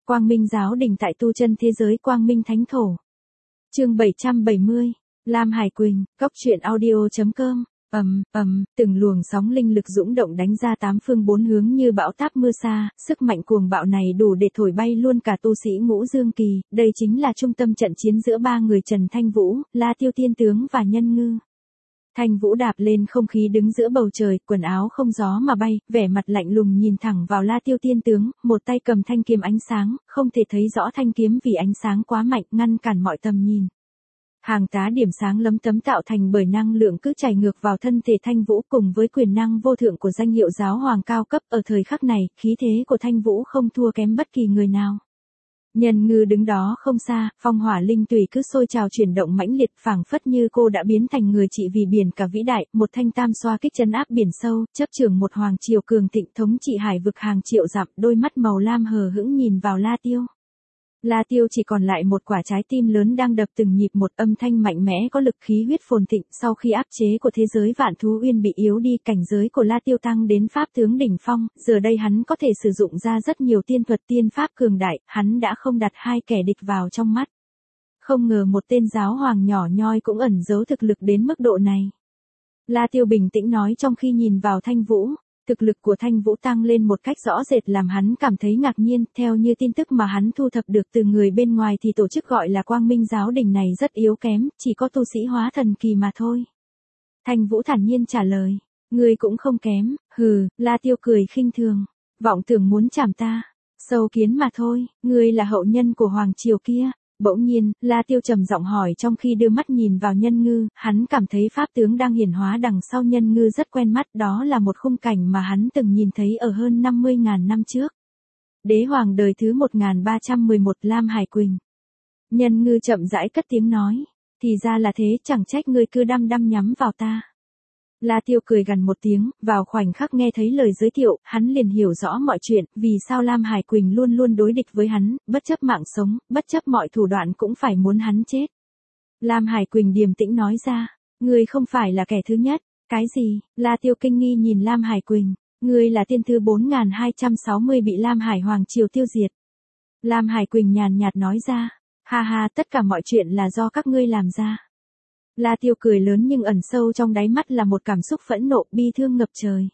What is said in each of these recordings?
Quang Minh giáo đình tại tu chân thế giới Quang Minh Thánh Thổ. Chương 770, Lam Hải Quỳnh, Cốc truyện audio.com. Từng luồng sóng linh lực dũng động đánh ra tám phương bốn hướng như bão táp mưa sa, sức mạnh cuồng bạo này đủ để thổi bay luôn cả tu sĩ Ngũ Dương Kỳ, đây chính là trung tâm trận chiến giữa ba người Trần Thanh Vũ, La Tiêu Tiên Tướng và Nhân Ngư. Thanh Vũ đạp lên không khí đứng giữa bầu trời, quần áo không gió mà bay, vẻ mặt lạnh lùng nhìn thẳng vào La Tiêu Tiên Tướng, một tay cầm thanh kiếm ánh sáng, không thể thấy rõ thanh kiếm vì ánh sáng quá mạnh ngăn cản mọi tầm nhìn. Hàng tá điểm sáng lấm tấm tạo thành bởi năng lượng cứ chảy ngược vào thân thể Thanh Vũ cùng với quyền năng vô thượng của danh hiệu giáo hoàng cao cấp ở thời khắc này, khí thế của Thanh Vũ không thua kém bất kỳ người nào. Nhân Ngư đứng đó không xa, phong hỏa linh tùy cứ sôi trào chuyển động mãnh liệt phảng phất như cô đã biến thành người trị vì biển cả vĩ đại, một thanh tam xoa kích trấn áp biển sâu, chấp trưởng một hoàng triều cường thịnh thống trị hải vực hàng triệu dặm, đôi mắt màu lam hờ hững nhìn vào La Tiêu. La Tiêu chỉ còn lại một quả trái tim lớn đang đập từng nhịp, một âm thanh mạnh mẽ có lực khí huyết phồn thịnh, sau khi áp chế của thế giới vạn thú uyên bị yếu đi, cảnh giới của La Tiêu tăng đến pháp tướng đỉnh phong, giờ đây hắn có thể sử dụng ra rất nhiều tiên thuật tiên pháp cường đại, hắn đã không đặt hai kẻ địch vào trong mắt. Không ngờ một tên giáo hoàng nhỏ nhoi cũng ẩn giấu thực lực đến mức độ này. La Tiêu bình tĩnh nói trong khi nhìn vào Thanh Vũ. Thực lực của Thanh Vũ tăng lên một cách rõ rệt làm hắn cảm thấy ngạc nhiên, theo như tin tức mà hắn thu thập được từ người bên ngoài thì tổ chức gọi là Quang Minh giáo đình này rất yếu kém, chỉ có tu sĩ hóa thần kỳ mà thôi. Thanh Vũ thản nhiên trả lời, ngươi cũng không kém, hừ, La Tiêu cười khinh thường, vọng tưởng muốn chảm ta, sâu kiến mà thôi, ngươi là hậu nhân của hoàng triều kia. Bỗng nhiên, La Tiêu trầm giọng hỏi trong khi đưa mắt nhìn vào Nhân Ngư, hắn cảm thấy pháp tướng đang hiển hóa đằng sau Nhân Ngư rất quen mắt, đó là một khung cảnh mà hắn từng nhìn thấy ở hơn 50.000 năm trước. Đế hoàng đời thứ 1311 Lam Hải Quỳnh. Nhân Ngư chậm rãi cất tiếng nói, thì ra là thế, chẳng trách ngươi cứ đăm đăm nhắm vào ta. La Tiêu cười gằn một tiếng, vào khoảnh khắc nghe thấy lời giới thiệu, hắn liền hiểu rõ mọi chuyện, vì sao Lam Hải Quỳnh luôn luôn đối địch với hắn, bất chấp mạng sống, bất chấp mọi thủ đoạn cũng phải muốn hắn chết. Lam Hải Quỳnh điềm tĩnh nói ra, ngươi không phải là kẻ thứ nhất, cái gì? La Tiêu kinh nghi nhìn Lam Hải Quỳnh, ngươi là tiên thư 4260 bị Lam Hải Hoàng Triều tiêu diệt. Lam Hải Quỳnh nhàn nhạt nói ra, ha ha, tất cả mọi chuyện là do các ngươi làm ra. La Tiêu cười lớn nhưng ẩn sâu trong đáy mắt là một cảm xúc phẫn nộ, bi thương ngập trời.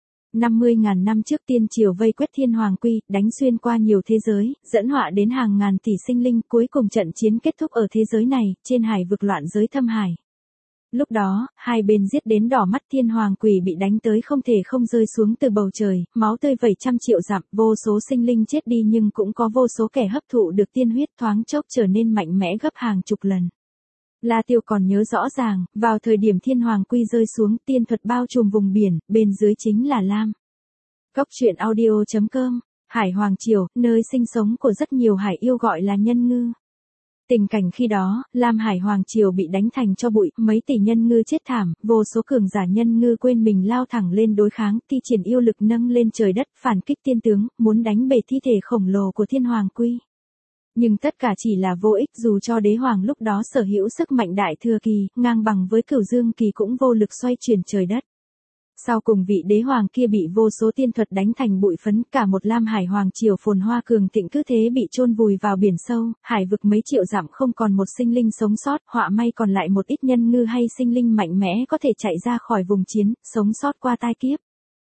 50.000 năm trước tiên triều vây quét Thiên Hoàng Quy, đánh xuyên qua nhiều thế giới, dẫn họa đến hàng ngàn tỷ sinh linh, cuối cùng trận chiến kết thúc ở thế giới này, trên hải vực loạn giới Thâm Hải. Lúc đó, hai bên giết đến đỏ mắt, Thiên Hoàng Quỷ bị đánh tới không thể không rơi xuống từ bầu trời, máu tươi vẩy trăm triệu dặm, vô số sinh linh chết đi nhưng cũng có vô số kẻ hấp thụ được tiên huyết thoáng chốc trở nên mạnh mẽ gấp hàng chục lần. La Tiêu còn nhớ rõ ràng, vào thời điểm Thiên Hoàng Quy rơi xuống, tiên thuật bao trùm vùng biển, bên dưới chính là Lam. Cốc truyện audio.com, Hải Hoàng Triều, nơi sinh sống của rất nhiều hải yêu gọi là Nhân Ngư. Tình cảnh khi đó, Lam Hải Hoàng Triều bị đánh thành cho bụi, mấy tỷ nhân ngư chết thảm, vô số cường giả nhân ngư quên mình lao thẳng lên đối kháng, thi triển yêu lực nâng lên trời đất, phản kích tiên tướng, muốn đánh bể thi thể khổng lồ của Thiên Hoàng Quy. Nhưng tất cả chỉ là vô ích, dù cho đế hoàng lúc đó sở hữu sức mạnh đại thừa kỳ, ngang bằng với Cửu Dương Kỳ cũng vô lực xoay chuyển trời đất. Sau cùng vị đế hoàng kia bị vô số tiên thuật đánh thành bụi phấn, cả một Lam Hải Hoàng Triều phồn hoa cường thịnh cứ thế bị chôn vùi vào biển sâu, hải vực mấy triệu dặm không còn một sinh linh sống sót, họa may còn lại một ít nhân ngư hay sinh linh mạnh mẽ có thể chạy ra khỏi vùng chiến, sống sót qua tai kiếp.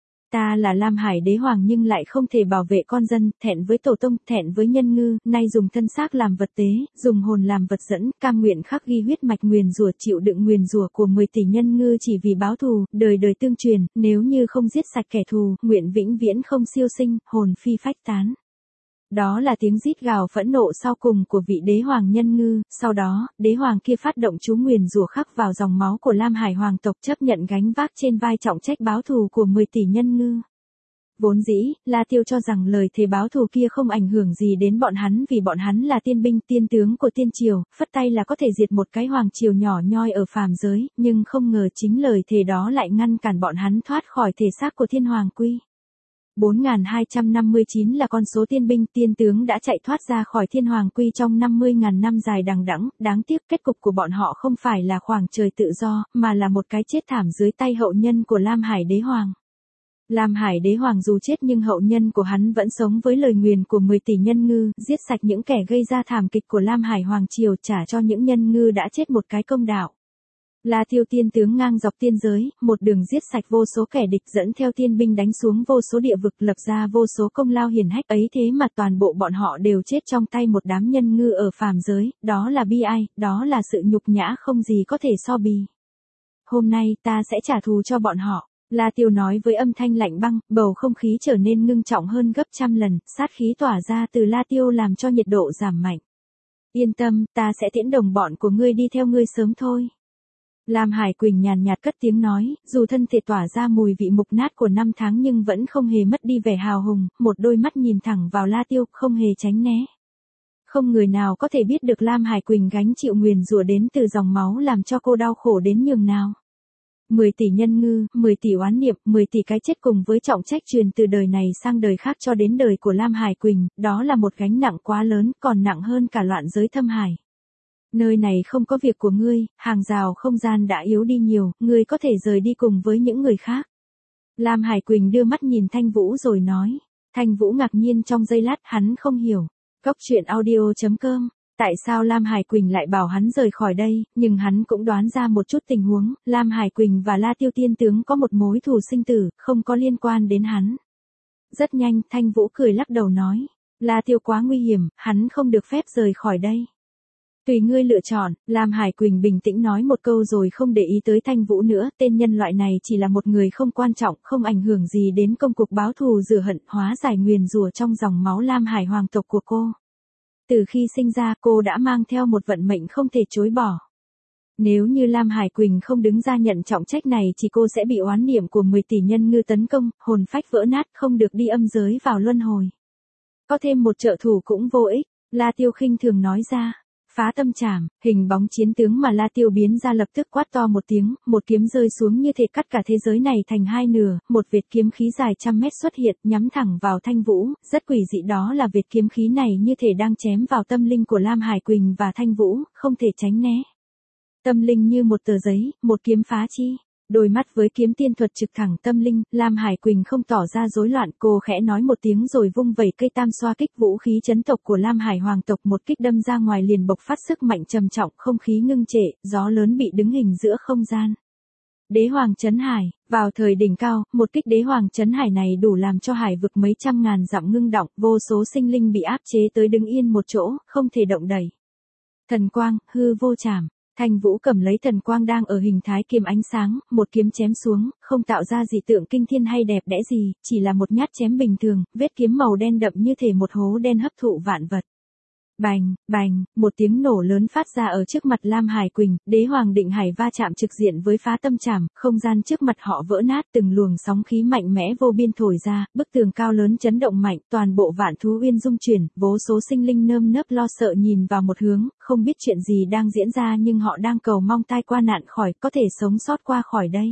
Ta là Lam Hải đế hoàng nhưng lại không thể bảo vệ con dân, thẹn với tổ tông, thẹn với Nhân Ngư, nay dùng thân xác làm vật tế, dùng hồn làm vật dẫn, cam nguyện khắc ghi huyết mạch nguyền rủa, chịu đựng nguyền rủa của 10 tỷ nhân ngư chỉ vì báo thù, đời đời tương truyền, nếu như không giết sạch kẻ thù, nguyện vĩnh viễn không siêu sinh, hồn phi phách tán. Đó là tiếng rít gào phẫn nộ sau cùng của vị đế hoàng Nhân Ngư, sau đó, đế hoàng kia phát động chú nguyền rủa khắc vào dòng máu của Lam Hải Hoàng tộc, chấp nhận gánh vác trên vai trọng trách báo thù của 10 tỷ nhân ngư. Vốn dĩ, La Tiêu cho rằng lời thề báo thù kia không ảnh hưởng gì đến bọn hắn vì bọn hắn là tiên binh tiên tướng của tiên triều, phất tay là có thể diệt một cái hoàng triều nhỏ nhoi ở phàm giới, nhưng không ngờ chính lời thề đó lại ngăn cản bọn hắn thoát khỏi thể xác của Thiên Hoàng Quy. 4259 là con số tiên binh tiên tướng đã chạy thoát ra khỏi Thiên Hoàng Quy trong 50.000 năm dài đằng đẵng, đáng tiếc kết cục của bọn họ không phải là khoảng trời tự do, mà là một cái chết thảm dưới tay hậu nhân của Lam Hải đế hoàng. Lam Hải đế hoàng dù chết nhưng hậu nhân của hắn vẫn sống với lời nguyền của 10 tỷ nhân ngư, giết sạch những kẻ gây ra thảm kịch của Lam Hải hoàng triều, trả cho những nhân ngư đã chết một cái công đạo. La Tiêu tiên tướng ngang dọc tiên giới, một đường giết sạch vô số kẻ địch, dẫn theo tiên binh đánh xuống vô số địa vực, lập ra vô số công lao hiển hách, ấy thế mà toàn bộ bọn họ đều chết trong tay một đám nhân ngư ở phàm giới, đó là bi ai, đó là sự nhục nhã không gì có thể so bì. Hôm nay ta sẽ trả thù cho bọn họ. La Tiêu nói với âm thanh lạnh băng, bầu không khí trở nên ngưng trọng hơn gấp trăm lần, sát khí tỏa ra từ La Tiêu làm cho nhiệt độ giảm mạnh. Yên tâm, ta sẽ tiễn đồng bọn của ngươi đi theo ngươi sớm thôi. Lam Hải Quỳnh nhàn nhạt cất tiếng nói, dù thân thể tỏa ra mùi vị mục nát của năm tháng nhưng vẫn không hề mất đi vẻ hào hùng, một đôi mắt nhìn thẳng vào La Tiêu, không hề tránh né. Không người nào có thể biết được Lam Hải Quỳnh gánh chịu nguyền rủa đến từ dòng máu làm cho cô đau khổ đến nhường nào. 10 tỷ nhân ngư, 10 tỷ oán niệm, 10 tỷ cái chết cùng với trọng trách truyền từ đời này sang đời khác cho đến đời của Lam Hải Quỳnh, đó là một gánh nặng quá lớn, còn nặng hơn cả loạn giới thâm hải. Nơi này không có việc của ngươi, hàng rào không gian đã yếu đi nhiều, ngươi có thể rời đi cùng với những người khác. Lam Hải Quỳnh đưa mắt nhìn Thanh Vũ rồi nói. Thanh Vũ ngạc nhiên trong giây lát, hắn không hiểu. Cốc truyện audio.com. Tại sao Lam Hải Quỳnh lại bảo hắn rời khỏi đây, nhưng hắn cũng đoán ra một chút tình huống, Lam Hải Quỳnh và La Tiêu tiên tướng có một mối thù sinh tử, không có liên quan đến hắn. Rất nhanh, Thanh Vũ cười lắc đầu nói. La Tiêu quá nguy hiểm, hắn không được phép rời khỏi đây. Tùy ngươi lựa chọn, Lam Hải Quỳnh bình tĩnh nói một câu rồi không để ý tới Thanh Vũ nữa, tên nhân loại này chỉ là một người không quan trọng, không ảnh hưởng gì đến công cuộc báo thù rửa hận, hóa giải nguyền rủa trong dòng máu Lam Hải hoàng tộc của cô. Từ khi sinh ra cô đã mang theo một vận mệnh không thể chối bỏ. Nếu như Lam Hải Quỳnh không đứng ra nhận trọng trách này thì cô sẽ bị oán niệm của 10 tỷ nhân ngư tấn công, hồn phách vỡ nát, không được đi âm giới vào luân hồi. Có thêm một trợ thủ cũng vô ích, La Tiêu khinh thường nói ra. Phá tâm trảm, hình bóng chiến tướng mà La Tiêu biến ra lập tức quát to một tiếng, một kiếm rơi xuống như thể cắt cả thế giới này thành hai nửa, một vệt kiếm khí dài trăm mét xuất hiện, nhắm thẳng vào Thanh Vũ, rất quỷ dị, đó là vệt kiếm khí này như thể đang chém vào tâm linh của Lam Hải Quỳnh và Thanh Vũ, không thể tránh né. Tâm linh như một tờ giấy, một kiếm phá chi. Đôi mắt với kiếm tiên thuật trực thẳng tâm linh, Lam Hải Quỳnh không tỏ ra rối loạn, cô khẽ nói một tiếng rồi vung vẩy cây tam xoa kích, vũ khí chấn tộc của Lam Hải hoàng tộc một kích đâm ra ngoài liền bộc phát sức mạnh trầm trọng, không khí ngưng trệ, gió lớn bị đứng hình giữa không gian. Đế hoàng trấn hải, vào thời đỉnh cao, một kích đế hoàng trấn hải này đủ làm cho hải vực mấy trăm ngàn dặm ngưng động, vô số sinh linh bị áp chế tới đứng yên một chỗ, không thể động đậy. Thần quang, hư vô trảm. Thanh Vũ cầm lấy thần quang đang ở hình thái kiếm ánh sáng, một kiếm chém xuống, không tạo ra dị tượng kinh thiên hay đẹp đẽ gì, chỉ là một nhát chém bình thường, vết kiếm màu đen đậm như thể một hố đen hấp thụ vạn vật. Bành, bành, một tiếng nổ lớn phát ra ở trước mặt Lam Hải Quỳnh, đế hoàng định hải va chạm trực diện với phá tâm trảm, không gian trước mặt họ vỡ nát, từng luồng sóng khí mạnh mẽ vô biên thổi ra, bức tường cao lớn chấn động mạnh, toàn bộ vạn thú uyên rung chuyển, vô số sinh linh nơm nớp lo sợ nhìn vào một hướng, không biết chuyện gì đang diễn ra nhưng họ đang cầu mong tai qua nạn khỏi, có thể sống sót qua khỏi đây.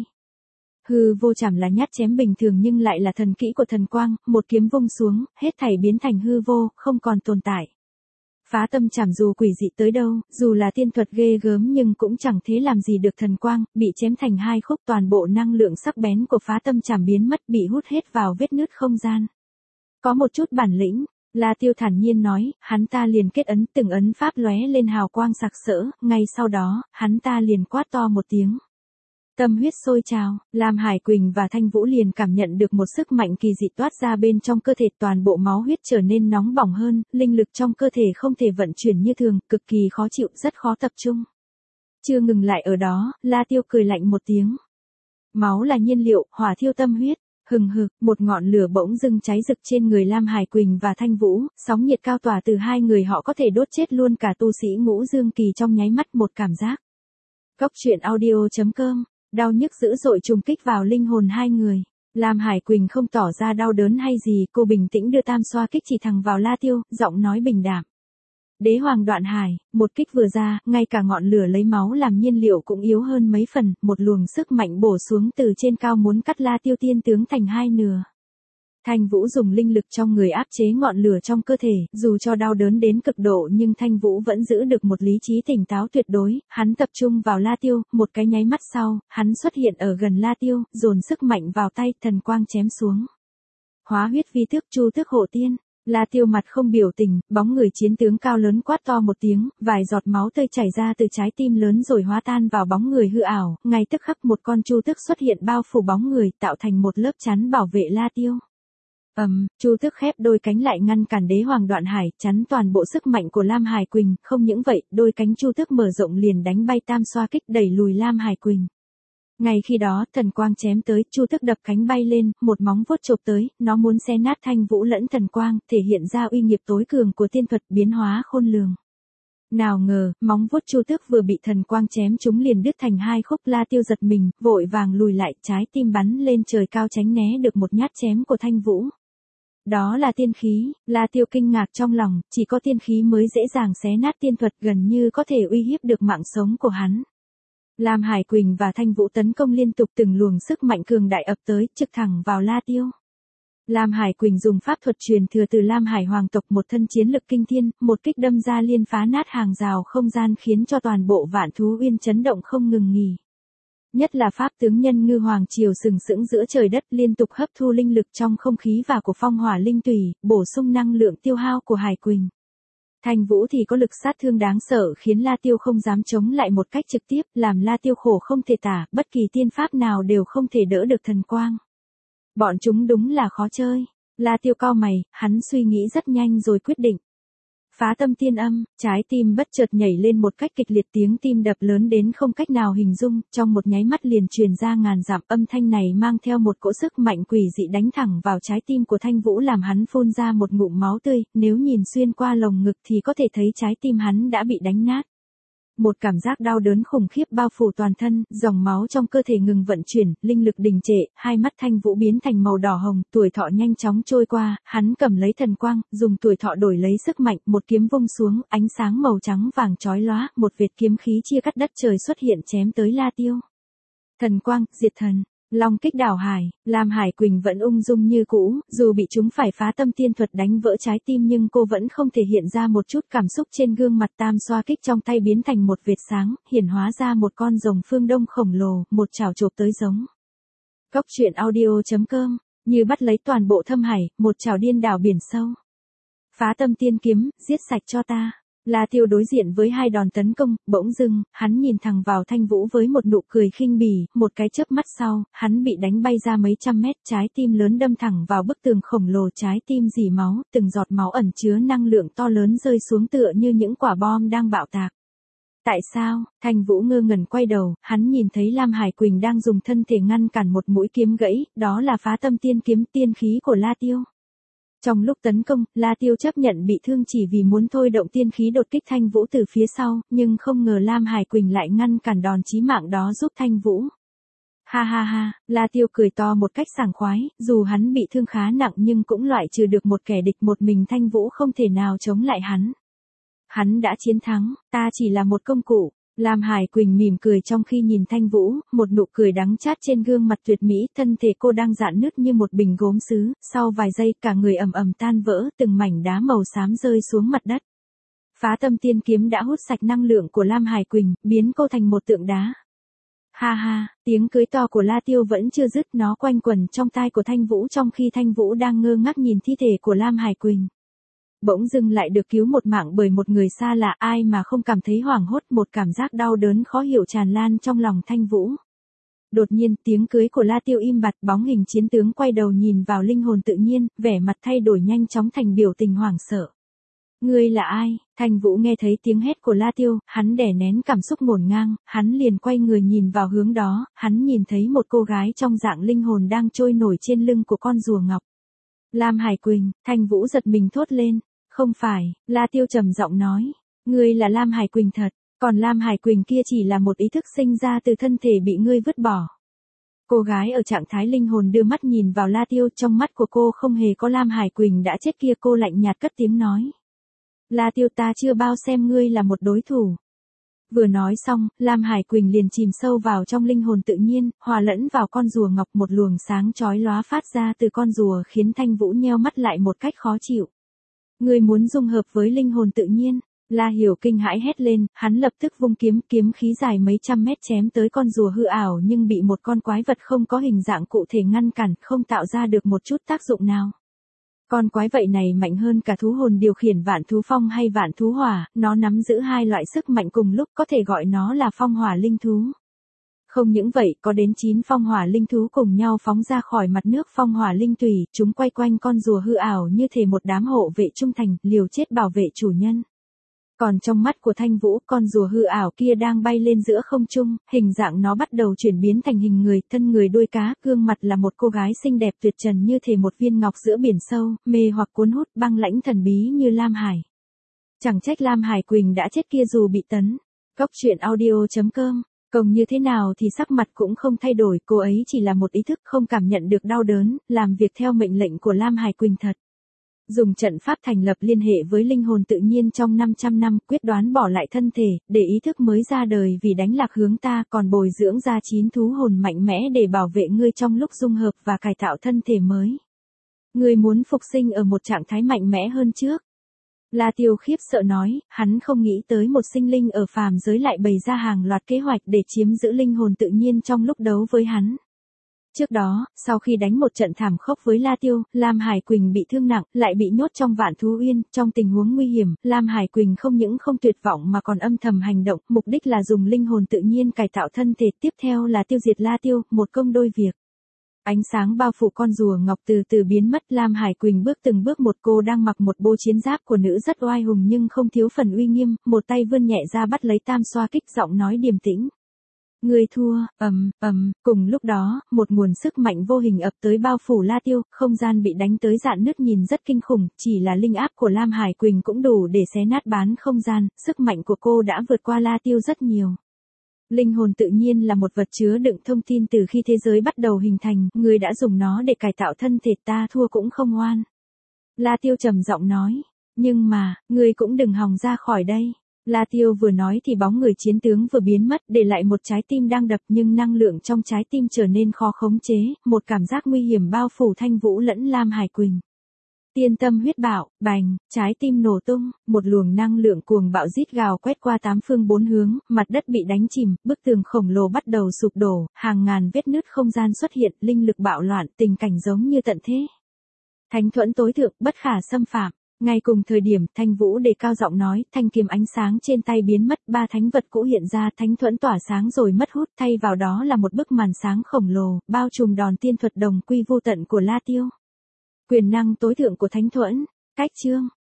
Hư vô trảm là nhát chém bình thường nhưng lại là thần kỹ của thần quang, một kiếm vung xuống, hết thảy biến thành hư vô, không còn tồn tại. Phá tâm trảm dù quỷ dị tới đâu, dù là tiên thuật ghê gớm nhưng cũng chẳng thế làm gì được thần quang, bị chém thành hai khúc, toàn bộ năng lượng sắc bén của phá tâm trảm biến mất, bị hút hết vào vết nứt không gian. Có một chút bản lĩnh, La Tiêu thản nhiên nói, hắn ta liền kết ấn, từng ấn pháp lóe lên hào quang sặc sỡ, ngay sau đó, hắn ta liền quát to một tiếng. Tâm huyết sôi trào, Lam Hải Quỳnh và Thanh Vũ liền cảm nhận được một sức mạnh kỳ dị toát ra bên trong cơ thể, toàn bộ máu huyết trở nên nóng bỏng hơn, linh lực trong cơ thể không thể vận chuyển như thường, cực kỳ khó chịu, rất khó tập trung. Chưa ngừng lại ở đó, La Tiêu cười lạnh một tiếng. Máu là nhiên liệu, hỏa thiêu tâm huyết. Hừng hực, một ngọn lửa bỗng dưng cháy rực trên người Lam Hải Quỳnh và Thanh Vũ, sóng nhiệt cao tỏa từ hai người họ có thể đốt chết luôn cả tu sĩ ngũ dương kỳ trong nháy mắt, một cảm giác. Cốc truyện audio.com. Đau nhức dữ dội trùng kích vào linh hồn hai người. Lam Hải Quỳnh không tỏ ra đau đớn hay gì, cô bình tĩnh đưa tam xoa kích chỉ thẳng vào La Tiêu, giọng nói bình đạm. Đế hoàng đoạn hải, một kích vừa ra, ngay cả ngọn lửa lấy máu làm nhiên liệu cũng yếu hơn mấy phần, một luồng sức mạnh bổ xuống từ trên cao muốn cắt La Tiêu tiên tướng thành hai nửa. Thanh Vũ dùng linh lực trong người áp chế ngọn lửa trong cơ thể, dù cho đau đớn đến cực độ nhưng Thanh Vũ vẫn giữ được một lý trí tỉnh táo tuyệt đối, hắn tập trung vào La Tiêu, một cái nháy mắt sau, hắn xuất hiện ở gần La Tiêu, dồn sức mạnh vào tay, thần quang chém xuống. Hóa huyết vi tước, chu tước hộ tiên. La Tiêu mặt không biểu tình, bóng người chiến tướng cao lớn quát to một tiếng, vài giọt máu tươi chảy ra từ trái tim lớn rồi hóa tan vào bóng người hư ảo, ngay tức khắc một con chu tước xuất hiện bao phủ bóng người, tạo thành một lớp chắn bảo vệ La Tiêu. Chu tước khép đôi cánh lại ngăn cản đế hoàng Đoạn Hải, chắn toàn bộ sức mạnh của Lam Hải Quỳnh, không những vậy, đôi cánh chu tước mở rộng liền đánh bay tam xoa kích đẩy lùi Lam Hải Quỳnh. Ngay khi đó, thần quang chém tới, chu tước đập cánh bay lên, một móng vuốt chộp tới, nó muốn xé nát Thanh Vũ lẫn thần quang, thể hiện ra uy nghiệp tối cường của tiên thuật biến hóa khôn lường. Nào ngờ, móng vuốt chu tước vừa bị thần quang chém chúng liền đứt thành hai khúc. La Tiêu giật mình, vội vàng lùi lại, trái tim bắn lên trời cao tránh né được một nhát chém của Thanh Vũ. Đó là tiên khí, La Tiêu kinh ngạc trong lòng, chỉ có tiên khí mới dễ dàng xé nát tiên thuật, gần như có thể uy hiếp được mạng sống của hắn. Lam Hải Quỳnh và Thanh Vũ tấn công liên tục, từng luồng sức mạnh cường đại ập tới, trực thẳng vào La Tiêu. Lam Hải Quỳnh dùng pháp thuật truyền thừa từ Lam Hải hoàng tộc, một thân chiến lực kinh thiên, một kích đâm ra liên phá nát hàng rào không gian khiến cho toàn bộ Vạn Thú Uyên chấn động không ngừng nghỉ. Nhất là pháp tướng nhân Ngư Hoàng Triều sừng sững giữa trời đất, liên tục hấp thu linh lực trong không khí và của phong hỏa linh tùy, bổ sung năng lượng tiêu hao của Hải Quỳnh. Thanh Vũ thì có lực sát thương đáng sợ khiến La Tiêu không dám chống lại một cách trực tiếp, làm La Tiêu khổ không thể tả, bất kỳ tiên pháp nào đều không thể đỡ được thần quang. Bọn chúng đúng là khó chơi. La Tiêu cau mày, hắn suy nghĩ rất nhanh rồi quyết định. Phá tâm tiên âm, trái tim bất chợt nhảy lên một cách kịch liệt, tiếng tim đập lớn đến không cách nào hình dung, trong một nháy mắt liền truyền ra ngàn dặm. Âm thanh này mang theo một cỗ sức mạnh quỷ dị đánh thẳng vào trái tim của Thanh Vũ, làm hắn phun ra một ngụm máu tươi, nếu nhìn xuyên qua lồng ngực thì có thể thấy trái tim hắn đã bị đánh nát. Một cảm giác đau đớn khủng khiếp bao phủ toàn thân, dòng máu trong cơ thể ngừng vận chuyển, linh lực đình trệ, hai mắt Thanh Vũ biến thành màu đỏ hồng, tuổi thọ nhanh chóng trôi qua, hắn cầm lấy thần quang, dùng tuổi thọ đổi lấy sức mạnh, một kiếm vung xuống, ánh sáng màu trắng vàng chói lóa, một vệt kiếm khí chia cắt đất trời xuất hiện chém tới La Tiêu. Thần quang, diệt thần. Long kích đảo hải, Lam Hải Quỳnh vẫn ung dung như cũ, dù bị chúng phải phá tâm tiên thuật đánh vỡ trái tim nhưng cô vẫn không thể hiện ra một chút cảm xúc trên gương mặt. Tam xoa kích trong tay biến thành một vệt sáng, hiển hóa ra một con rồng phương Đông khổng lồ, một chảo chộp tới giống. Cốc truyện audio.com, như bắt lấy toàn bộ thâm hải, một chảo điên đảo biển sâu. Phá tâm tiên kiếm, giết sạch cho ta. La Tiêu đối diện với hai đòn tấn công, bỗng dưng, hắn nhìn thẳng vào Thanh Vũ với một nụ cười khinh bỉ, một cái chớp mắt sau, hắn bị đánh bay ra mấy trăm mét, trái tim lớn đâm thẳng vào bức tường khổng lồ, trái tim rỉ máu, từng giọt máu ẩn chứa năng lượng to lớn rơi xuống tựa như những quả bom đang bạo tạc. Tại sao? Thanh Vũ ngơ ngẩn quay đầu, hắn nhìn thấy Lam Hải Quỳnh đang dùng thân thể ngăn cản một mũi kiếm gãy, đó là phá tâm tiên kiếm, tiên khí của La Tiêu. Trong lúc tấn công, La Tiêu chấp nhận bị thương chỉ vì muốn thôi động tiên khí đột kích Thanh Vũ từ phía sau, nhưng không ngờ Lam Hải Quỳnh lại ngăn cản đòn chí mạng đó giúp Thanh Vũ. Ha ha ha, La Tiêu cười to một cách sảng khoái, dù hắn bị thương khá nặng nhưng cũng loại trừ được một kẻ địch, một mình Thanh Vũ không thể nào chống lại hắn. Hắn đã chiến thắng, ta chỉ là một công cụ. Lam Hải Quỳnh mỉm cười trong khi nhìn Thanh Vũ, một nụ cười đắng chát trên gương mặt tuyệt mỹ, thân thể cô đang rạn nứt như một bình gốm sứ, sau vài giây cả người ầm ầm tan vỡ, từng mảnh đá màu xám rơi xuống mặt đất. Phá tâm tiên kiếm đã hút sạch năng lượng của Lam Hải Quỳnh, biến cô thành một tượng đá. Ha ha, tiếng cười to của La Tiêu vẫn chưa dứt, nó quanh quẩn trong tai của Thanh Vũ trong khi Thanh Vũ đang ngơ ngác nhìn thi thể của Lam Hải Quỳnh. Bỗng dưng lại được cứu một mạng bởi một người xa lạ, ai mà không cảm thấy hoảng hốt, một cảm giác đau đớn khó hiểu tràn lan trong lòng Thanh Vũ. Đột nhiên, tiếng cưới của La Tiêu im bặt, bóng hình chiến tướng quay đầu nhìn vào linh hồn tự nhiên, vẻ mặt thay đổi nhanh chóng thành biểu tình hoảng sợ. Ngươi là ai? Thanh Vũ nghe thấy tiếng hét của La Tiêu, hắn đè nén cảm xúc ngổn ngang, hắn liền quay người nhìn vào hướng đó, hắn nhìn thấy một cô gái trong dạng linh hồn đang trôi nổi trên lưng của con rùa ngọc. Lam Hải Quỳnh, Thanh Vũ giật mình thốt lên. Không phải, La Tiêu trầm giọng nói. Ngươi là Lam Hải Quỳnh thật, còn Lam Hải Quỳnh kia chỉ là một ý thức sinh ra từ thân thể bị ngươi vứt bỏ. Cô gái ở trạng thái linh hồn đưa mắt nhìn vào La Tiêu, trong mắt của cô không hề có Lam Hải Quỳnh đã chết kia, cô lạnh nhạt cất tiếng nói. La Tiêu, ta chưa bao xem ngươi là một đối thủ. Vừa nói xong, Lam Hải Quỳnh liền chìm sâu vào trong linh hồn tự nhiên, hòa lẫn vào con rùa ngọc, một luồng sáng chói lóa phát ra từ con rùa khiến Thanh Vũ nheo mắt lại một cách khó chịu. Ngươi muốn dung hợp với linh hồn tự nhiên? La Hiểu kinh hãi hét lên, hắn lập tức vung kiếm, kiếm khí dài mấy trăm mét chém tới con rùa hư ảo nhưng bị một con quái vật không có hình dạng cụ thể ngăn cản, không tạo ra được một chút tác dụng nào. Con quái vậy này mạnh hơn cả thú hồn điều khiển vạn thú phong hay vạn thú hỏa, nó nắm giữ hai loại sức mạnh cùng lúc, có thể gọi nó là phong hỏa linh thú. Không những vậy, có đến 9 phong hỏa linh thú cùng nhau phóng ra khỏi mặt nước phong hỏa linh tùy, chúng quay quanh con rùa hư ảo như thể một đám hộ vệ trung thành, liều chết bảo vệ chủ nhân. Còn trong mắt của Thanh Vũ, con rùa hư ảo kia đang bay lên giữa không trung, hình dạng nó bắt đầu chuyển biến thành hình người, thân người đuôi cá, gương mặt là một cô gái xinh đẹp tuyệt trần như thể một viên ngọc giữa biển sâu, mê hoặc cuốn hút, băng lãnh thần bí như Lam Hải. Chẳng trách Lam Hải Quỳnh đã chết kia dù bị tấn. Góc truyện audio.com. Công như thế nào thì sắc mặt cũng không thay đổi, cô ấy chỉ là một ý thức không cảm nhận được đau đớn, làm việc theo mệnh lệnh của Lam Hải Quỳnh thật. Dùng trận pháp thành lập liên hệ với linh hồn tự nhiên trong 500 năm, quyết đoán bỏ lại thân thể, để ý thức mới ra đời vì đánh lạc hướng ta, còn bồi dưỡng ra 9 thú hồn mạnh mẽ để bảo vệ ngươi trong lúc dung hợp và cải tạo thân thể mới. Ngươi muốn phục sinh ở một trạng thái mạnh mẽ hơn trước. La Tiêu khiếp sợ nói, hắn không nghĩ tới một sinh linh ở phàm giới lại bày ra hàng loạt kế hoạch để chiếm giữ linh hồn tự nhiên trong lúc đấu với hắn. Trước đó, sau khi đánh một trận thảm khốc với La Tiêu, Lam Hải Quỳnh bị thương nặng, lại bị nhốt trong Vạn Thú Uyên, trong tình huống nguy hiểm, Lam Hải Quỳnh không những không tuyệt vọng mà còn âm thầm hành động, mục đích là dùng linh hồn tự nhiên cải tạo thân thể, tiếp theo là tiêu diệt La Tiêu, một công đôi việc. Ánh sáng bao phủ con rùa ngọc từ từ biến mất, Lam Hải Quỳnh bước từng bước một, cô đang mặc một bộ chiến giáp của nữ rất oai hùng nhưng không thiếu phần uy nghiêm, một tay vươn nhẹ ra bắt lấy tam xoa kích, giọng nói điềm tĩnh. Ngươi thua, cùng lúc đó, một nguồn sức mạnh vô hình ập tới bao phủ La Tiêu, không gian bị đánh tới rạn nứt nhìn rất kinh khủng, chỉ là linh áp của Lam Hải Quỳnh cũng đủ để xé nát bán không gian, sức mạnh của cô đã vượt qua La Tiêu rất nhiều. Linh hồn tự nhiên là một vật chứa đựng thông tin từ khi thế giới bắt đầu hình thành, ngươi đã dùng nó để cải tạo thân thể, ta thua cũng không oan. La Tiêu trầm giọng nói, nhưng mà, ngươi cũng đừng hòng ra khỏi đây. La Tiêu vừa nói thì bóng người chiến tướng vừa biến mất, để lại một trái tim đang đập nhưng năng lượng trong trái tim trở nên khó khống chế, một cảm giác nguy hiểm bao phủ Thanh Vũ lẫn Lam Hải Quỳnh. Tiên tâm huyết bạo, bành, trái tim nổ tung, một luồng năng lượng cuồng bạo rít gào quét qua tám phương bốn hướng, mặt đất bị đánh chìm, bức tường khổng lồ bắt đầu sụp đổ, hàng ngàn vết nứt không gian xuất hiện, linh lực bạo loạn, tình cảnh giống như tận thế. Thánh thuẫn tối thượng, bất khả xâm phạm. Ngay cùng thời điểm, Thanh Vũ đề cao giọng nói, thanh kiếm ánh sáng trên tay biến mất, ba thánh vật cũ hiện ra, thánh thuẫn tỏa sáng rồi mất hút, thay vào đó là một bức màn sáng khổng lồ, bao trùm đòn tiên thuật đồng quy vô tận của La Tiêu. Quyền năng tối thượng của thánh thuẫn, cách chương.